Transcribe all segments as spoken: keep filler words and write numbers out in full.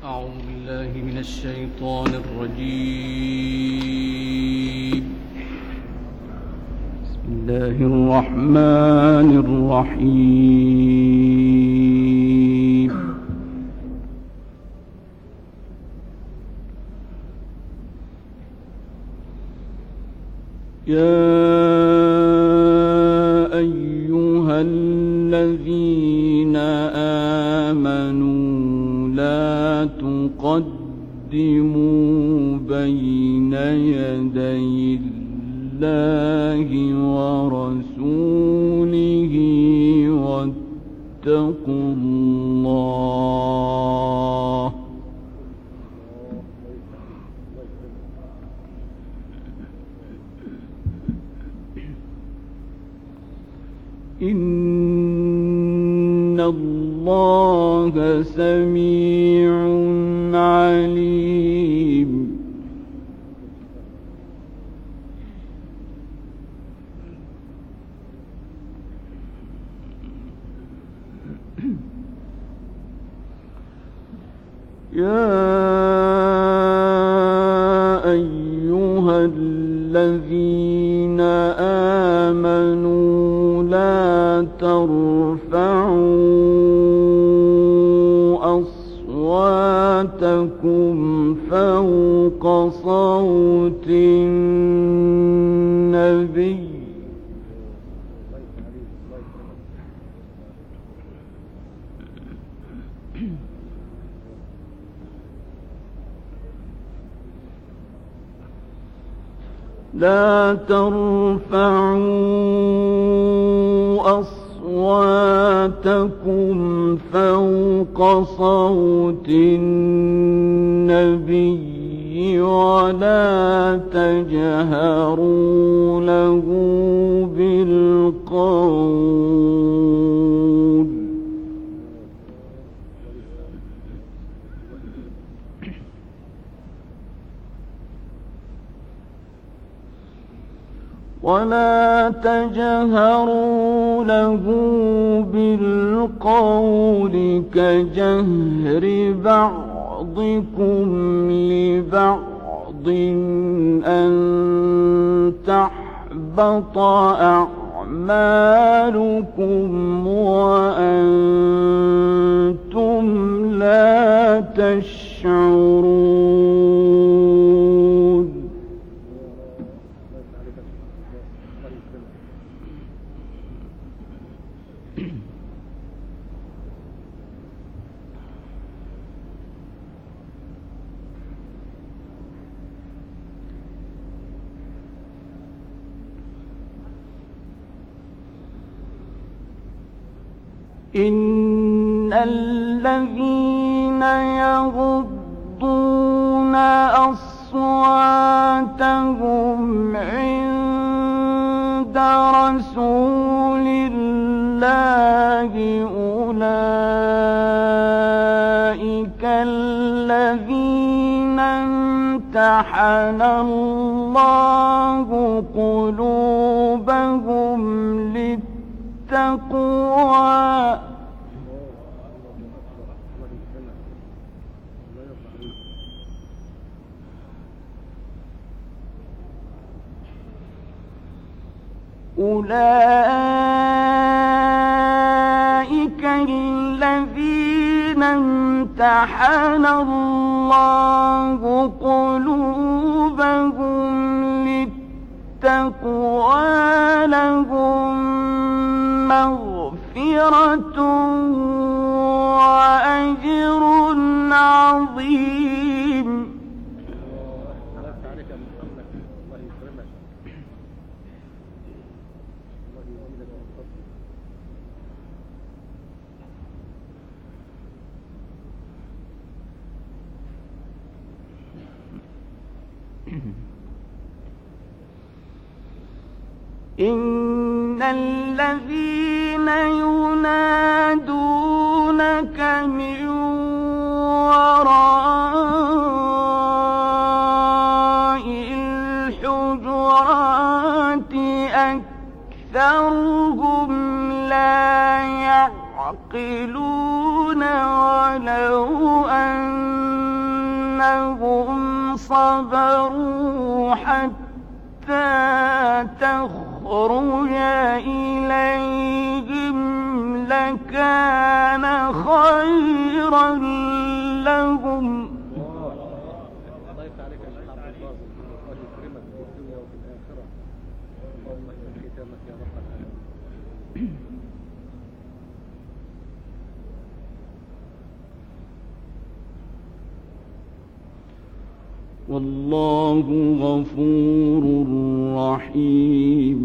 أعوذ بالله من الشيطان الرجيم. بسم الله الرحمن الرحيم. يا أيها الذين آمنوا لا تقدموا بين يدي الله ورسوله واتقوا الله إن الله سميع عليم. يا أيها الذين آمنوا لا ترفعوا أصواتكم فوق صوت النبي لا ترفعوا أصواتكم فوق صوت النبي ولا تجهروا له بالقول ولا تجهروا له بالقول كجهر بعضكم لبعض أن تحبط أعمالكم وأنتم لا تشعرون. إن الذين يغضون أصواتهم عند رسول الله أولئك الذين امتحن الله قلوبهم للتقوى أولئك الذين امتحن الله قلوبهم للتقوى لهم مغفرة وأجر عظيم. إن الذين ينادونك من وراء الحجرات أكثرهم لا يعقلون ولو أن صبروا حتى تخرج إليهم لكان خيرا لهم. والله غفور رحيم.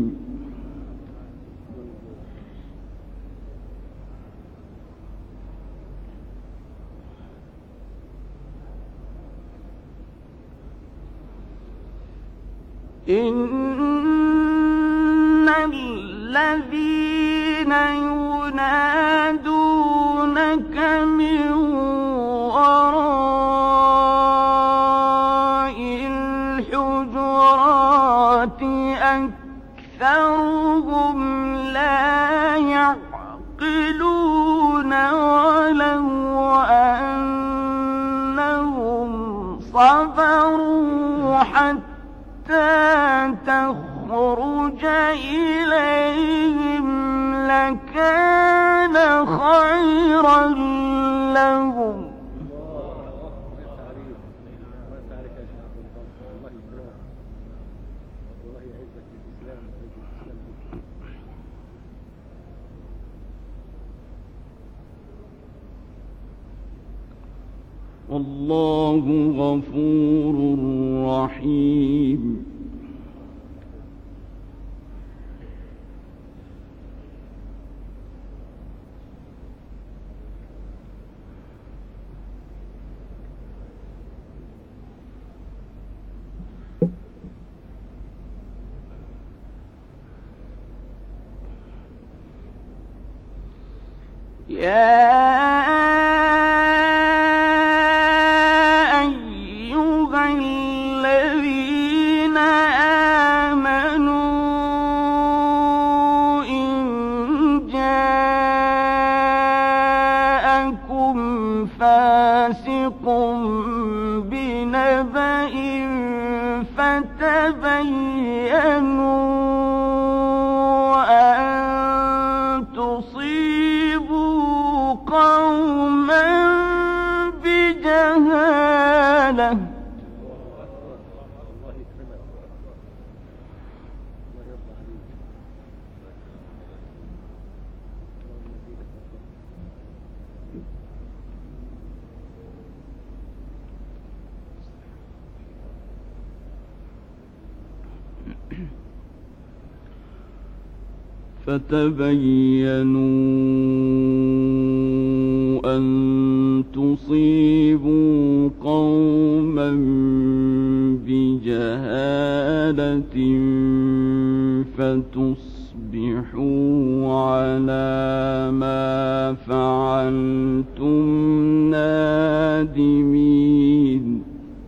إن الذين ينادونك من وراء الحجرات أكثرهم لا يعقلون ولو أنهم صبروا حتى تخرج إليهم لكان خيرا لهم. والله غفور رحيم. يا بنبأ فتبينوا أن تصيبوا قوما بجهالة فتبينوا أن تصيبوا قوما بجهالة فتصبحوا على ما فعلتم نادمين.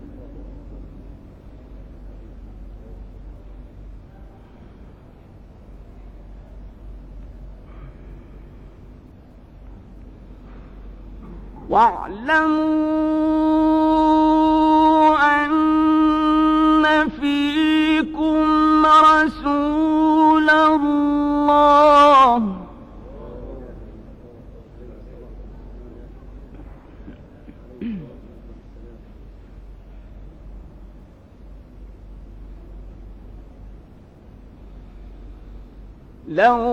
واعلموا أن فيكم رسول الله لو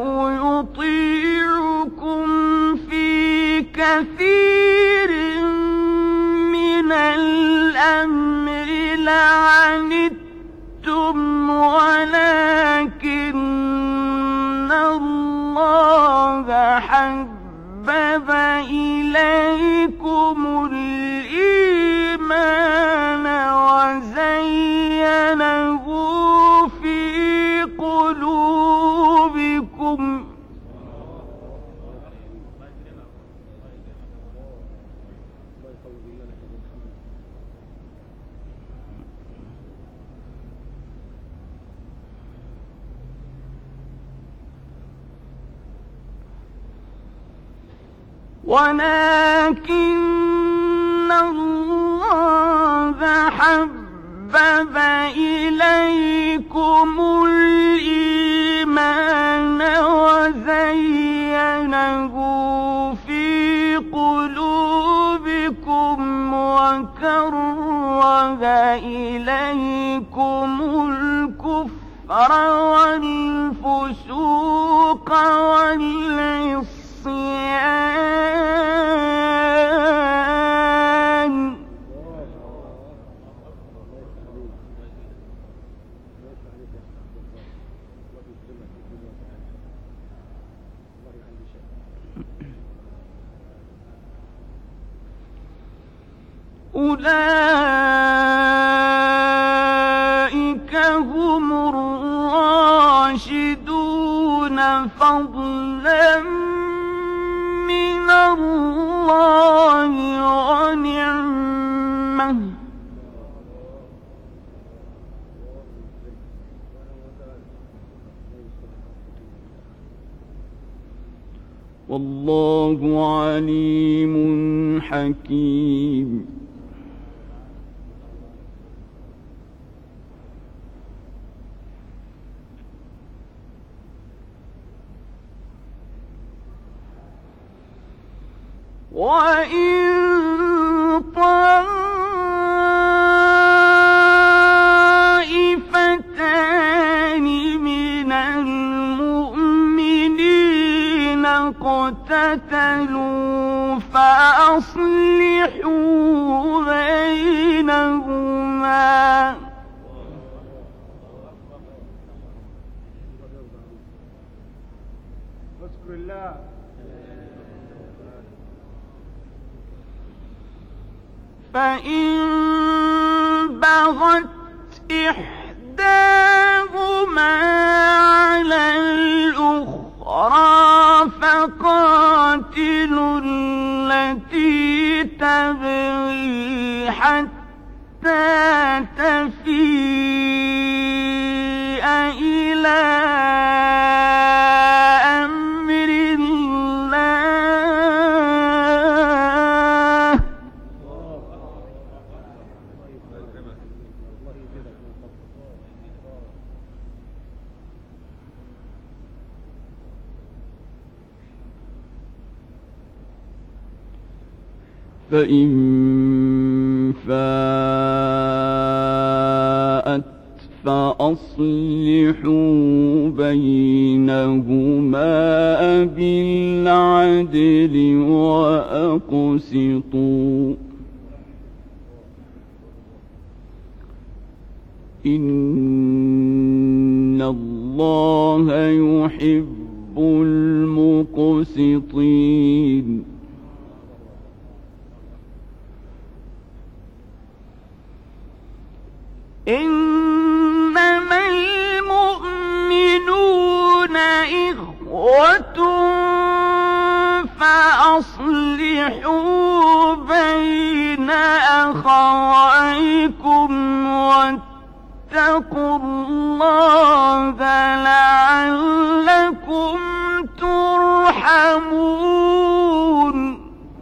يطيعكم في كثير من الأمر لعنتم ولكن الله حبب إليكم الإيمان وزينه في قلوبكم ولكن الله حبب إليكم الإيمان وزينه في قلوبكم وكره إليكم الكفر والفسوق والعصيان أولئك هم الراشدون فضلا من الله ونعمة والله عليم حكيم. وإن طائفتان من المؤمنين اقتتلوا فأصلحوا بينهما اذكر الله فإن بغت إحداهما على الأخرى فقاتلوا التي تبغي حتى تفيء إلى أمر الله فإن فاءت فأصلحوا بينهما بالعدل وأقسطوا إن الله يحب المقسطين. إنما المؤمنون إخوة فأصلحوا بين أخويكم واتقوا الله لعلكم ترحمون.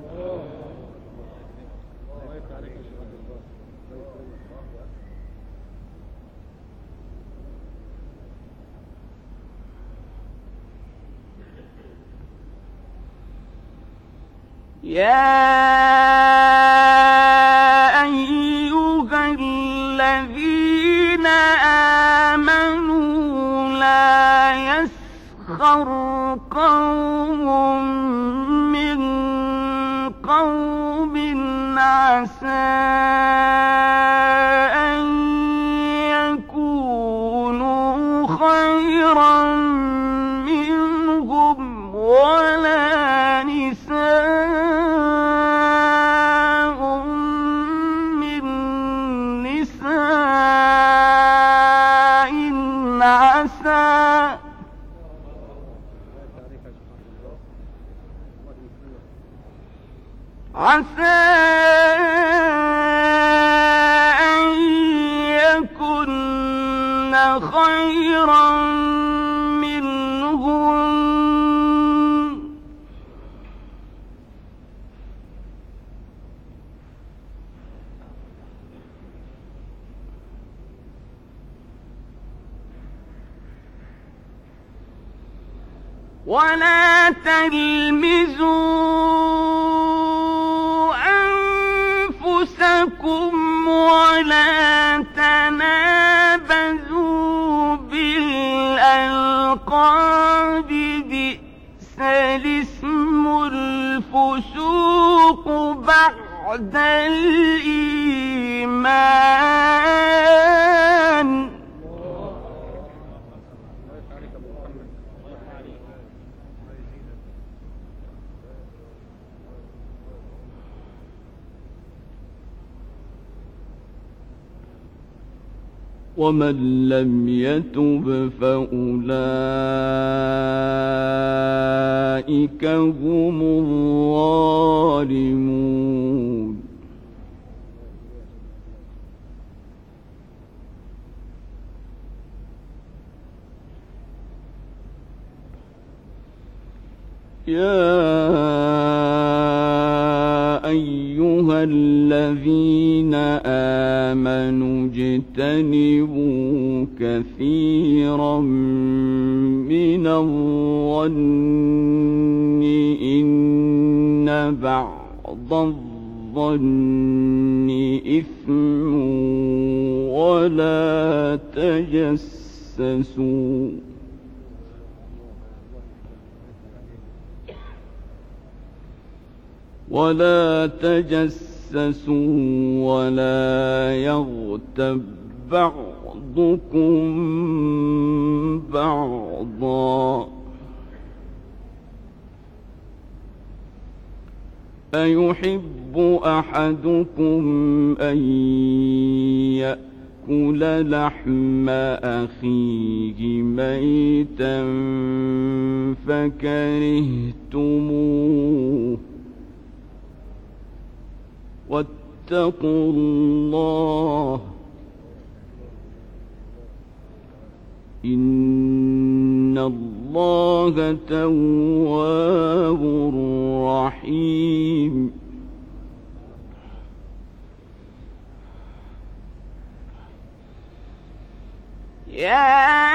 يا أيها الذين آمنوا لا يسخر قوم من قوم عسى أن يكونوا خيرا منهم ولا نساء من نساء عسى عسى أن يكن خيرا منهم ولا تلمزوا أنفسكم ولا تنابزوا بالألقاب بئس الاسم الفسوق بعد الإيمان. ومن لم يتب فأولئك هم الظالمون. يا أيها الذين آمنوا اجتنبوا كثيرا من الظن إن بعض الظن إثم ولا تجسسوا ولا تجسسوا ولا يغتب بعضكم بعضا أيحب أحدكم أن يأكل لحم أخيه ميتا فكرهتموه واتقوا الله إن الله تواب رحيم. يا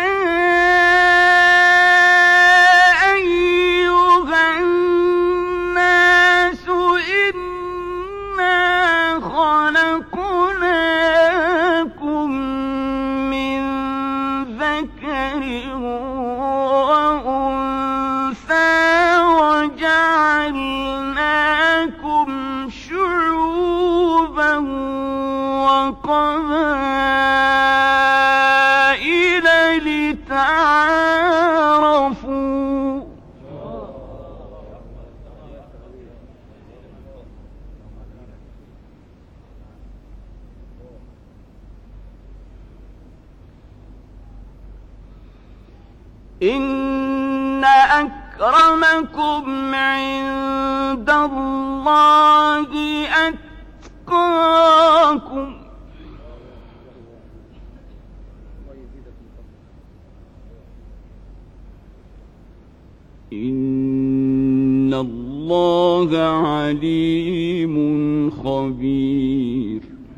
وقبائل لتعارفوا إن أكرمكم عند الله أتقاكم إن الله عليم خبير.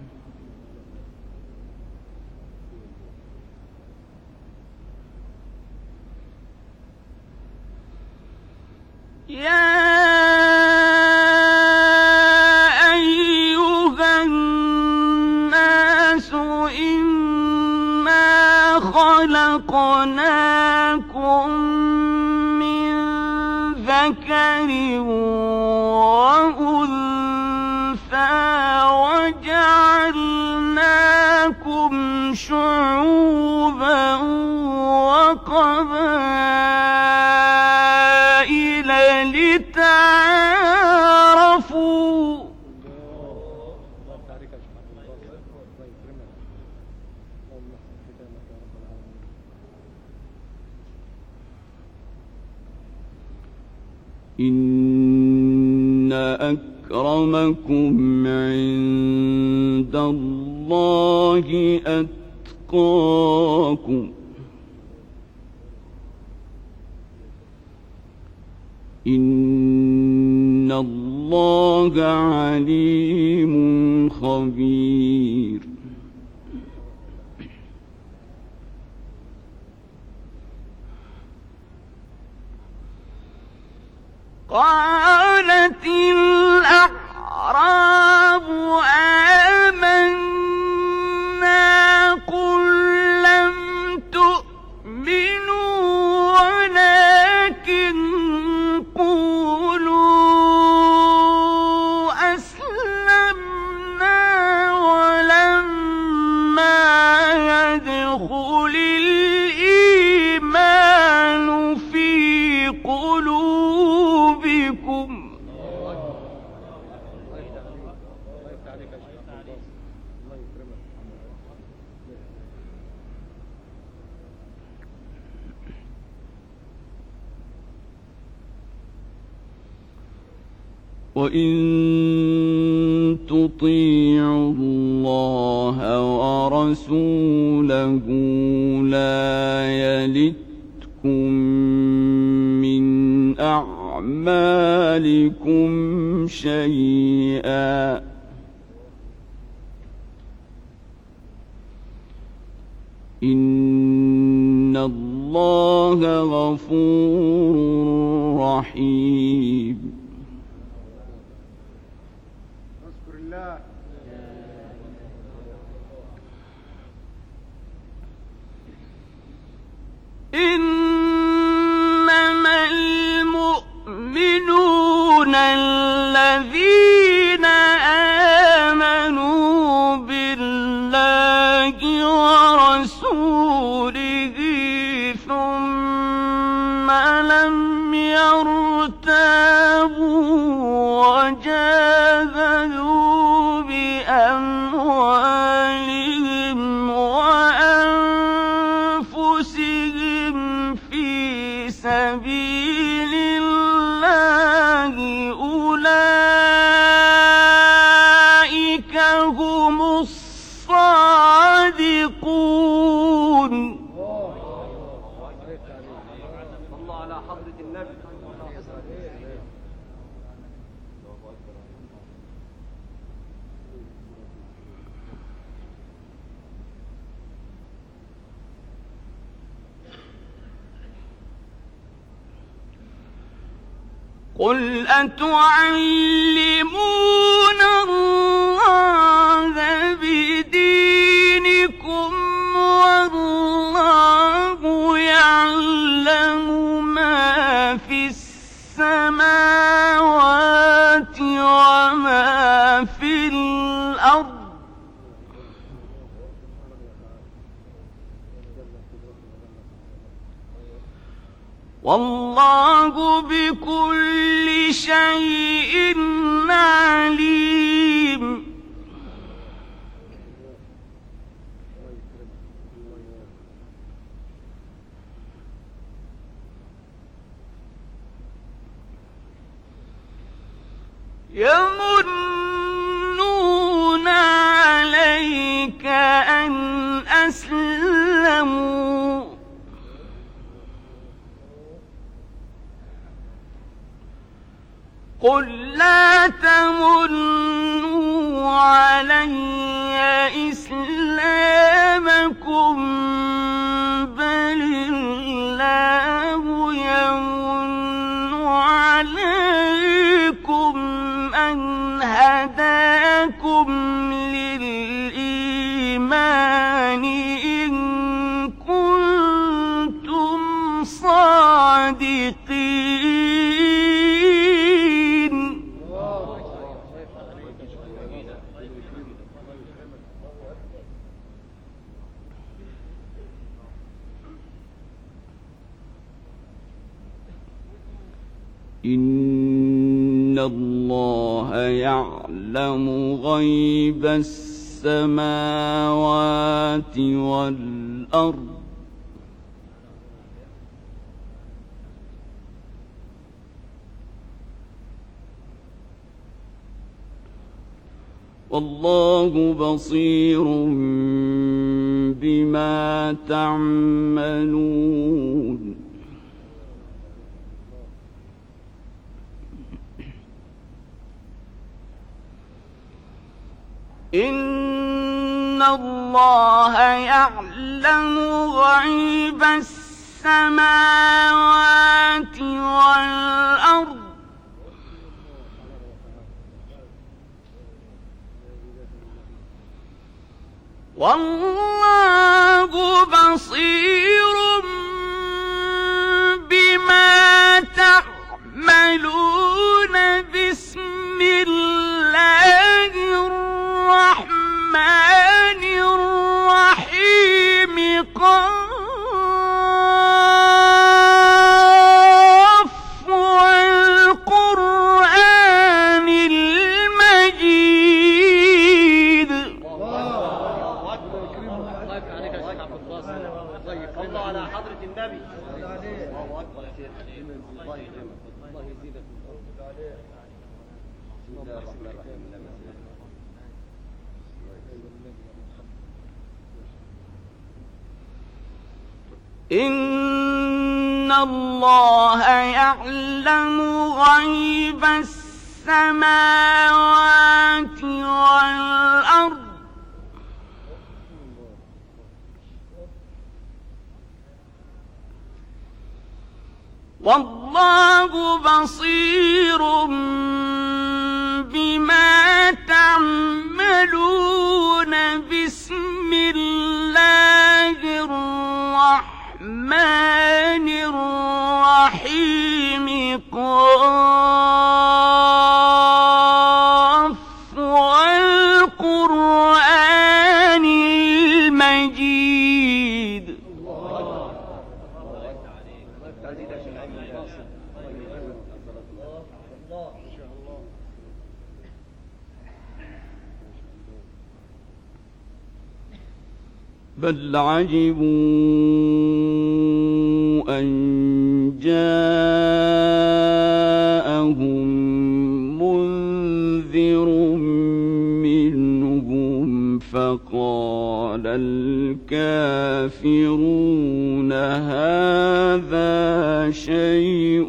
يا أيها الناس إنا خلقناكم من ذكر وأنثى وجعلناكم شعوبا وقبائل لتعارفوا إن أكرمكم عند الله أتقاكم إن الله عليم خبير. قالت الأعراب آمنا قل لم تؤمنوا ولكن قولوا أسلمنا ولما يدخل الإيمان في قلوبكم وإن تطيعوا الله ورسوله لا يلتكم من أعمالكم شيئا إن الله غفور رحيم. إنما المؤمنون الذين آمنوا بالله ورسوله ثم لم يرتابوا وجاهدوا بأموالهم وأنفسهم في سبيل الله أولئك هم الصادقون. الله على حضرة النبي. قل أتعلمون الله بدينكم والله يعلم ما في السماوات وما في الأرض والله بكل شيء عليم. يمنون عليك أن أسلموا قل لا تمنوا علي إسلامكم بل الله يمن عليكم أن هداكم للإيمان إن كنتم صادقين. إن الله يعلم غيب السماوات والأرض والله بصير بما تعملون. إن الله يعلم غيب السماوات والأرض والله بصير بما تعملون. بسم الله الرحمن الرحيم. قاف والقرآن المجيد. الله على حضرة النبي. الله أكبر يا شيخ. الله يكرمك. الله يزيدك. بسم الله الرحمن الرحيم. إن الله يعلم غيب السماوات والأرض والله بصير بما تعملون. بسم الله الرحمن الرحيم. قاف والقرآن المجيد. بل عجبوا أن جاءهم منذر منهم فقال الكافرون هذا شيء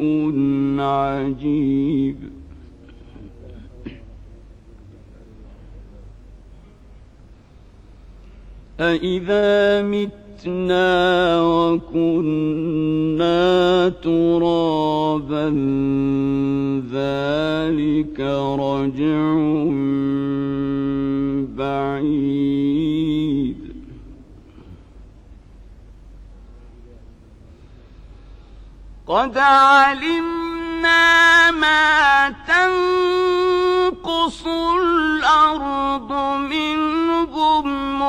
عجيب. أإذا متنا وكنا ترابا ذلك رجع بعيد. قد علمنا ما تنقص الأرض منهم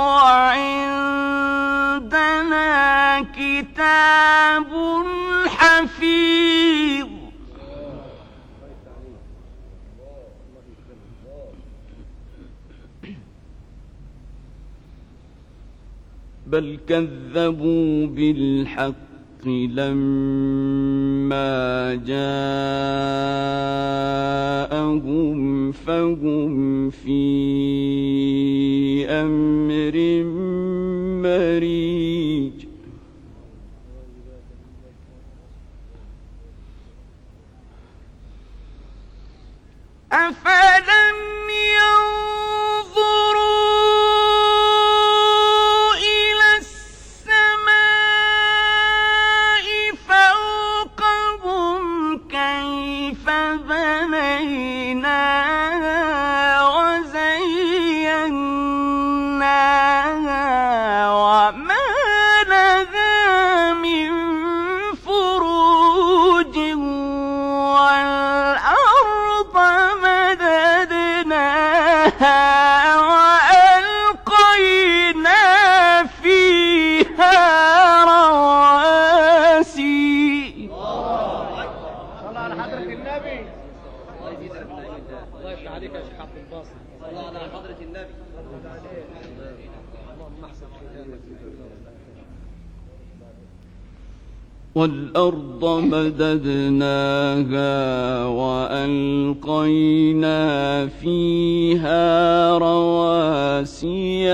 وعندنا كتاب حفيظ. بل كذبوا بالحق لما جاءهم فهم في أمر مريج. أفلم ينظروا إلى السماء فوقهم كيف بنيناها وزيناها وما لها من فروج والأرض مددناها وألقينا فيها رواسي. صلى على حضرة النبي. الله يزيدك من نعمة الله. الله يفتح عليك يا شيخ عبد الباسط. صلى على حضرة النبي. اللهم احسن ختامك. والأرض مددناها وألقينا فيها رواسي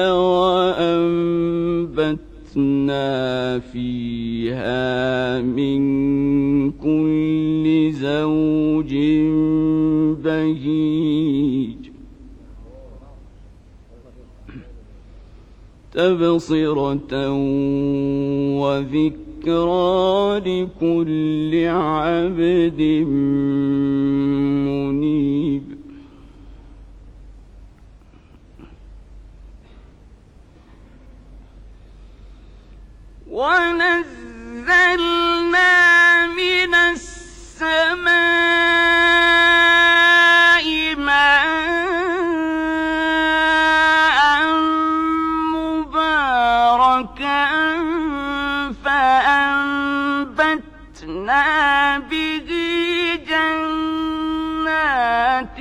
وأنبتنا فيها من كل زوج بهيج تبصرة وذكرى لكل عبد منيب. ونزلنا من السماء ماء مباركا فأنبتنا به جنات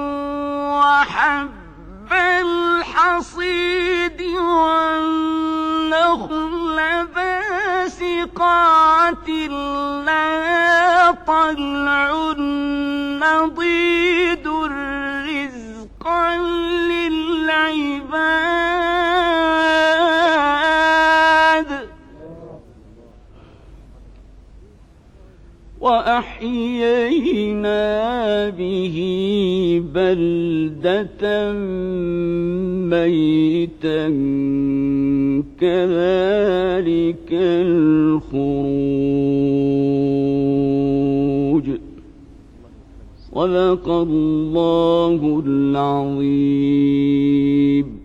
وحب الحصيد والنخل باسقات لها طلع نضيد رزقا للعباد وأحيينا به بلدة ميتا كذلك الخروج. صدق الله العظيم.